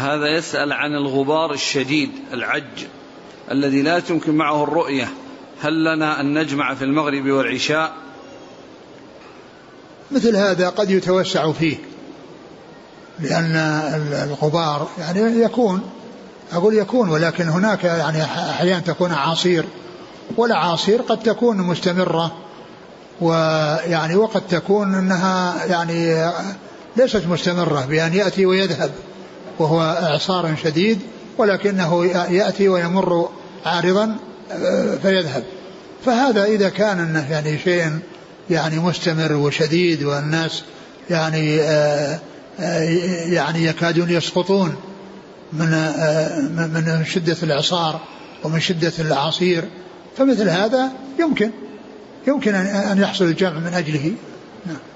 هذا يسأل عن الغبار الشديد العج الذي لا تمكن معه الرؤية، هل لنا أن نجمع في المغرب والعشاء؟ مثل هذا قد يتوسع فيه، لأن الغبار يعني يكون ولكن هناك يعني أحيانا تكون أعاصير، والأعاصير قد تكون مستمرة، ويعني وقد تكون أنها يعني ليست مستمرة بأن يأتي ويذهب وهو إعصار شديد، ولكنه يأتي ويمر عارضا فيذهب. فهذا إذا كان أنه يعني شيء يعني مستمر وشديد والناس يعني يكادون يسقطون من شدة الإعصار ومن شدة الأعاصير، فمثل هذا يمكن أن يحصل الجمع من أجله. نعم.